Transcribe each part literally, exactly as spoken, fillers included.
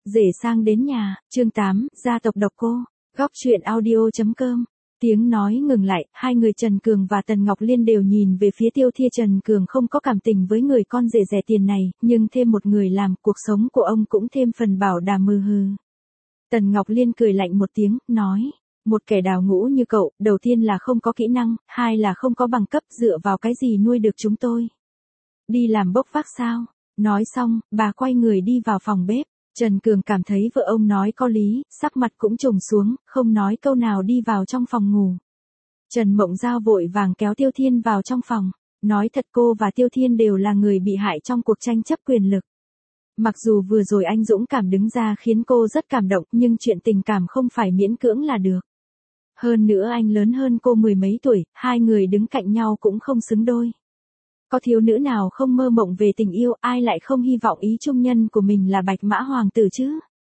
Rể sang đến nhà, chương tám, gia tộc độc cô, góc truyện audio.com. Tiếng nói ngừng lại, hai người Trần Cường và Tần Ngọc Liên đều nhìn về phía Tiêu Thia. Trần Cường không có cảm tình với người con rể rẻ tiền này, nhưng thêm một người làm, cuộc sống của ông cũng thêm phần bảo đảm mừ hừ. Tần Ngọc Liên cười lạnh một tiếng, nói, một kẻ đào ngũ như cậu, đầu tiên là không có kỹ năng, hai là không có bằng cấp, dựa vào cái gì nuôi được chúng tôi? Đi làm bốc vác sao? Nói xong, bà quay người đi vào phòng bếp. Trần Cường cảm thấy vợ ông nói có lý, sắc mặt cũng trùng xuống, không nói câu nào đi vào trong phòng ngủ. Trần Mộng Giao vội vàng kéo Tiêu Thiên vào trong phòng, nói thật cô và Tiêu Thiên đều là người bị hại trong cuộc tranh chấp quyền lực. Mặc dù vừa rồi anh dũng cảm đứng ra khiến cô rất cảm động, nhưng chuyện tình cảm không phải miễn cưỡng là được. Hơn nữa anh lớn hơn cô mười mấy tuổi, hai người đứng cạnh nhau cũng không xứng đôi. Có thiếu nữ nào không mơ mộng về tình yêu, ai lại không hy vọng ý trung nhân của mình là Bạch Mã Hoàng tử chứ?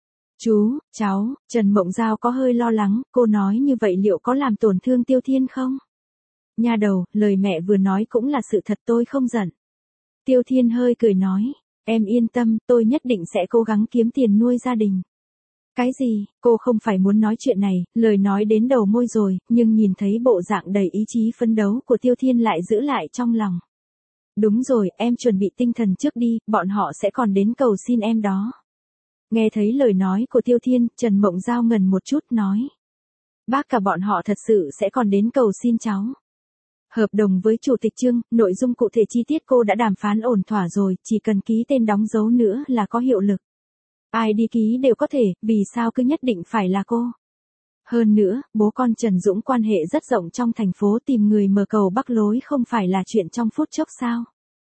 Chú, cháu, Trần Mộng Giao có hơi lo lắng, cô nói như vậy liệu có làm tổn thương Tiêu Thiên không? Nha đầu, lời mẹ vừa nói cũng là sự thật, tôi không giận. Tiêu Thiên hơi cười nói, em yên tâm, tôi nhất định sẽ cố gắng kiếm tiền nuôi gia đình. Cái gì, cô không phải muốn nói chuyện này, lời nói đến đầu môi rồi, nhưng nhìn thấy bộ dạng đầy ý chí phấn đấu của Tiêu Thiên lại giữ lại trong lòng. Đúng rồi, em chuẩn bị tinh thần trước đi, bọn họ sẽ còn đến cầu xin em đó. Nghe thấy lời nói của Tiêu Thiên, Trần Mộng Giao ngần một chút nói. Bác cả bọn họ thật sự sẽ còn đến cầu xin cháu. Hợp đồng với Chủ tịch Trương, nội dung cụ thể chi tiết cô đã đàm phán ổn thỏa rồi, chỉ cần ký tên đóng dấu nữa là có hiệu lực. Ai đi ký đều có thể, vì sao cứ nhất định phải là cô? Hơn nữa, bố con Trần Dũng quan hệ rất rộng trong thành phố, tìm người mở cầu Bắc lối không phải là chuyện trong phút chốc sao?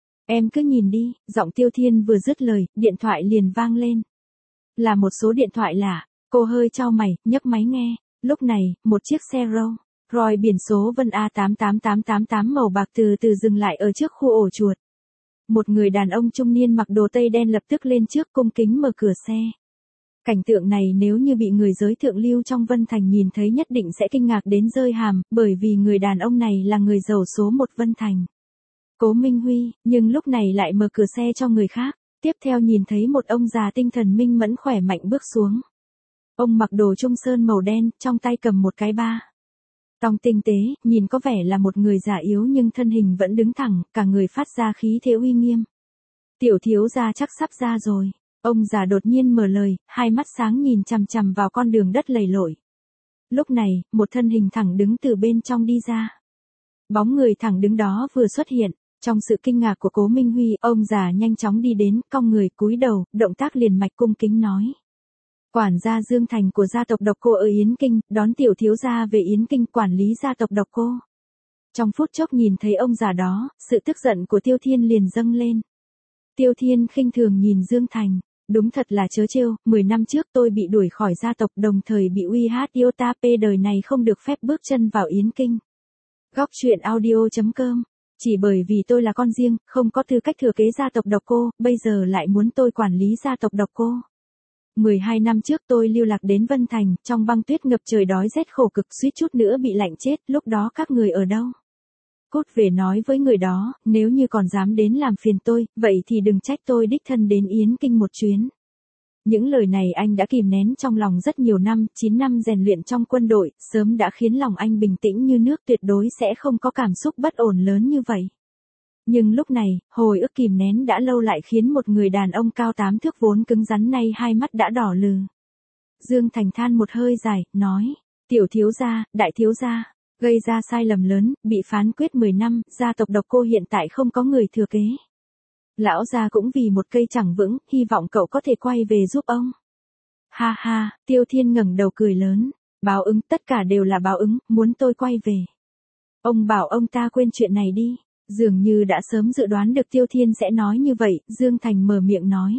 Em cứ nhìn đi, giọng Tiêu Thiên vừa dứt lời, điện thoại liền vang lên. Là một số điện thoại lạ, cô hơi chau mày, nhấc máy nghe. Lúc này, một chiếc xe Rolls Royce biển số Vân A tám tám tám tám tám màu bạc từ từ dừng lại ở trước khu ổ chuột. Một người đàn ông trung niên mặc đồ tây đen lập tức lên trước cung kính mở cửa xe. Cảnh tượng này nếu như bị người giới thượng lưu trong Vân Thành nhìn thấy nhất định sẽ kinh ngạc đến rơi hàm, bởi vì người đàn ông này là người giàu số một Vân Thành. Cố Minh Huy, nhưng lúc này lại mở cửa xe cho người khác. Tiếp theo nhìn thấy một ông già tinh thần minh mẫn khỏe mạnh bước xuống. Ông mặc đồ trung sơn màu đen, trong tay cầm một cái ba tong tinh tế, nhìn có vẻ là một người già yếu nhưng thân hình vẫn đứng thẳng, cả người phát ra khí thế uy nghiêm. Tiểu thiếu gia chắc sắp ra rồi. Ông già đột nhiên mở lời, hai mắt sáng nhìn chằm chằm vào con đường đất lầy lội. Lúc này, một thân hình thẳng đứng từ bên trong đi ra. Bóng người thẳng đứng đó vừa xuất hiện, trong sự kinh ngạc của Cố Minh Huy, ông già nhanh chóng đi đến, cong người cúi đầu, động tác liền mạch cung kính nói. Quản gia Dương Thành của gia tộc Độc Cô ở Yến Kinh, đón tiểu thiếu gia về Yến Kinh, quản lý gia tộc Độc Cô. Trong phút chốc nhìn thấy ông già đó, sự tức giận của Tiêu Thiên liền dâng lên. Tiêu Thiên khinh thường nhìn Dương Thành. Đúng thật là trớ trêu, mười năm trước tôi bị đuổi khỏi gia tộc, đồng thời bị uy hát Iota P đời này không được phép bước chân vào Yến Kinh. Góc truyện audio.com. Chỉ bởi vì tôi là con riêng, không có tư cách thừa kế gia tộc Độc Cô, bây giờ lại muốn tôi quản lý gia tộc Độc Cô. mười hai năm trước tôi lưu lạc đến Vân Thành, trong băng tuyết ngập trời đói rét khổ cực, suýt chút nữa bị lạnh chết, lúc đó các người ở đâu? Cút về nói với người đó, nếu như còn dám đến làm phiền tôi, vậy thì đừng trách tôi đích thân đến Yến Kinh một chuyến. Những lời này anh đã kìm nén trong lòng rất nhiều năm, chín năm rèn luyện trong quân đội, sớm đã khiến lòng anh bình tĩnh như nước, tuyệt đối sẽ không có cảm xúc bất ổn lớn như vậy. Nhưng lúc này, hồi ức kìm nén đã lâu lại khiến một người đàn ông cao tám thước vốn cứng rắn nay hai mắt đã đỏ lừ. Dương Thành than một hơi dài, nói, tiểu thiếu gia, đại thiếu gia. Gây ra sai lầm lớn, bị phán quyết mười năm, gia tộc Độc Cô hiện tại không có người thừa kế. Lão gia cũng vì một cây chẳng vững, hy vọng cậu có thể quay về giúp ông. Ha ha, Tiêu Thiên ngẩng đầu cười lớn, báo ứng, tất cả đều là báo ứng, muốn tôi quay về. Ông bảo ông ta quên chuyện này đi, dường như đã sớm dự đoán được Tiêu Thiên sẽ nói như vậy, Dương Thành mở miệng nói.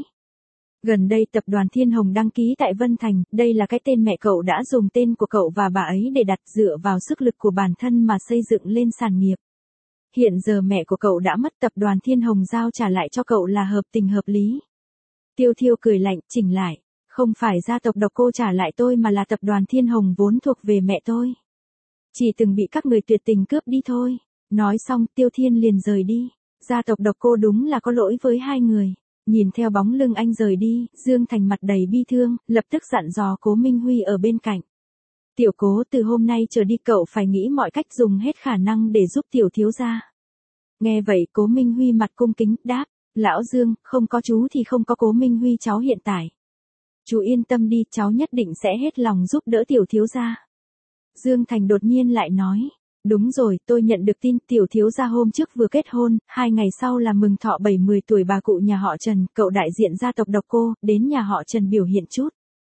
Gần đây tập đoàn Thiên Hồng đăng ký tại Vân Thành, đây là cái tên mẹ cậu đã dùng tên của cậu và bà ấy để đặt, dựa vào sức lực của bản thân mà xây dựng lên sản nghiệp. Hiện giờ mẹ của cậu đã mất, tập đoàn Thiên Hồng giao trả lại cho cậu là hợp tình hợp lý. Tiêu Thiêu cười lạnh, chỉnh lại, không phải gia tộc Độc Cô trả lại tôi mà là tập đoàn Thiên Hồng vốn thuộc về mẹ tôi. Chỉ từng bị các người tuyệt tình cướp đi thôi. Nói xong Tiêu Thiên liền rời đi. Gia tộc Độc Cô đúng là có lỗi với hai người. Nhìn theo bóng lưng anh rời đi, Dương Thành mặt đầy bi thương, lập tức dặn dò Cố Minh Huy ở bên cạnh. Tiểu Cố, từ hôm nay trở đi cậu phải nghĩ mọi cách dùng hết khả năng để giúp tiểu thiếu gia. Nghe vậy Cố Minh Huy mặt cung kính, đáp, lão Dương, không có chú thì không có Cố Minh Huy cháu hiện tại. Chú yên tâm đi, cháu nhất định sẽ hết lòng giúp đỡ tiểu thiếu gia. Dương Thành đột nhiên lại nói, đúng rồi, tôi nhận được tin tiểu thiếu gia hôm trước vừa kết hôn, hai ngày sau là mừng thọ bảy mươi tuổi bà cụ nhà họ Trần, cậu đại diện gia tộc Độc Cô, đến nhà họ Trần biểu hiện chút.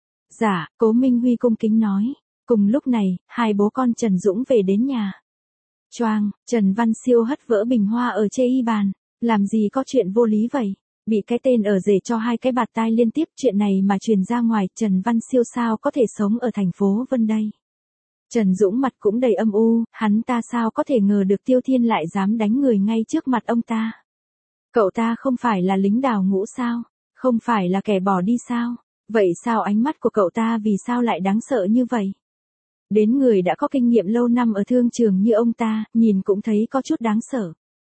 Dạ, Cố Minh Huy cung kính nói. Cùng lúc này, hai bố con Trần Dũng về đến nhà. Choang, Trần Văn Siêu hất vỡ bình hoa ở chê y bàn, làm gì có chuyện vô lý vậy? Bị cái tên ở rể cho hai cái bạt tai liên tiếp, chuyện này mà truyền ra ngoài, Trần Văn Siêu sao có thể sống ở thành phố Vân đây? Trần Dũng mặt cũng đầy âm u, hắn ta sao có thể ngờ được Tiêu Thiên lại dám đánh người ngay trước mặt ông ta. Cậu ta không phải là lính đào ngũ sao? Không phải là kẻ bỏ đi sao? Vậy sao ánh mắt của cậu ta vì sao lại đáng sợ như vậy? Đến người đã có kinh nghiệm lâu năm ở thương trường như ông ta, nhìn cũng thấy có chút đáng sợ.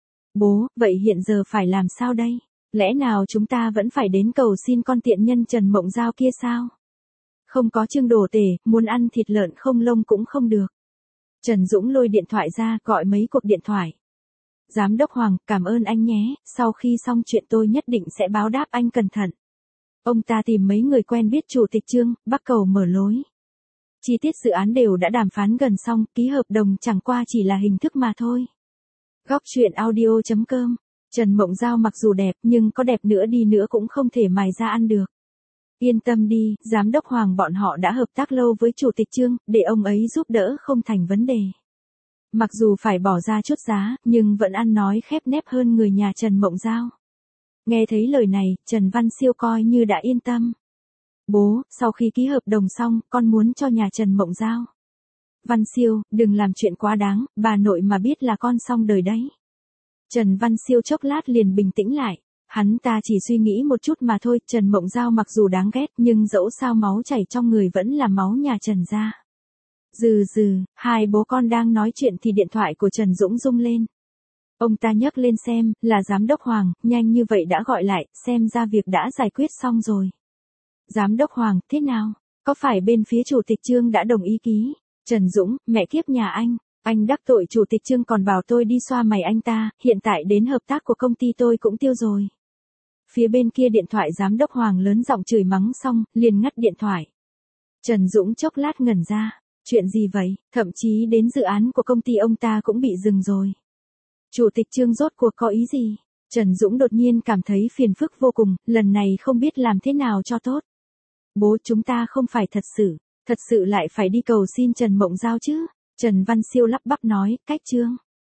Bố, vậy hiện giờ phải làm sao đây? Lẽ nào chúng ta vẫn phải đến cầu xin con tiện nhân Trần Mộng Giao kia sao? Không có Trương Đồ Tể, muốn ăn thịt lợn không lông cũng không được. Trần Dũng lôi điện thoại ra, gọi mấy cuộc điện thoại. Giám đốc Hoàng, cảm ơn anh nhé, sau khi xong chuyện tôi nhất định sẽ báo đáp anh cẩn thận. Ông ta tìm mấy người quen biết Chủ tịch Trương, bắt cầu mở lối. Chi tiết dự án đều đã đàm phán gần xong, ký hợp đồng chẳng qua chỉ là hình thức mà thôi. Góc truyện audio chấm com. Trần Mộng Giao mặc dù đẹp nhưng có đẹp nữa đi nữa cũng không thể mài ra ăn được. Yên tâm đi, giám đốc Hoàng bọn họ đã hợp tác lâu với Chủ tịch Trương, để ông ấy giúp đỡ không thành vấn đề. Mặc dù phải bỏ ra chút giá, nhưng vẫn ăn nói khép nép hơn người nhà Trần Mộng Giao. Nghe thấy lời này, Trần Văn Siêu coi như đã yên tâm. Bố, sau khi ký hợp đồng xong, con muốn cho nhà Trần Mộng Giao. Văn Siêu, đừng làm chuyện quá đáng, bà nội mà biết là con xong đời đấy. Trần Văn Siêu chốc lát liền bình tĩnh lại. Hắn ta chỉ suy nghĩ một chút mà thôi, Trần Mộng Giao mặc dù đáng ghét nhưng dẫu sao máu chảy trong người vẫn là máu nhà Trần gia. Dừ dừ, hai bố con đang nói chuyện thì điện thoại của Trần Dũng rung lên. Ông ta nhấc lên xem, là giám đốc Hoàng, nhanh như vậy đã gọi lại, xem ra việc đã giải quyết xong rồi. Giám đốc Hoàng, thế nào? Có phải bên phía Chủ tịch Trương đã đồng ý ký? Trần Dũng, mẹ kiếp nhà anh, anh đắc tội Chủ tịch Trương còn bảo tôi đi xoa mày anh ta, hiện tại đến hợp tác của công ty tôi cũng tiêu rồi. Phía bên kia điện thoại giám đốc Hoàng lớn giọng chửi mắng xong, liền ngắt điện thoại. Trần Dũng chốc lát ngẩn ra, chuyện gì vậy, thậm chí đến dự án của công ty ông ta cũng bị dừng rồi. Chủ tịch Trương rốt cuộc có ý gì? Trần Dũng đột nhiên cảm thấy phiền phức vô cùng, lần này không biết làm thế nào cho tốt. Bố, chúng ta không phải thật sự, thật sự lại phải đi cầu xin Trần Mộng Giao chứ? Trần Văn Siêu lắp bắp nói, cách Trương.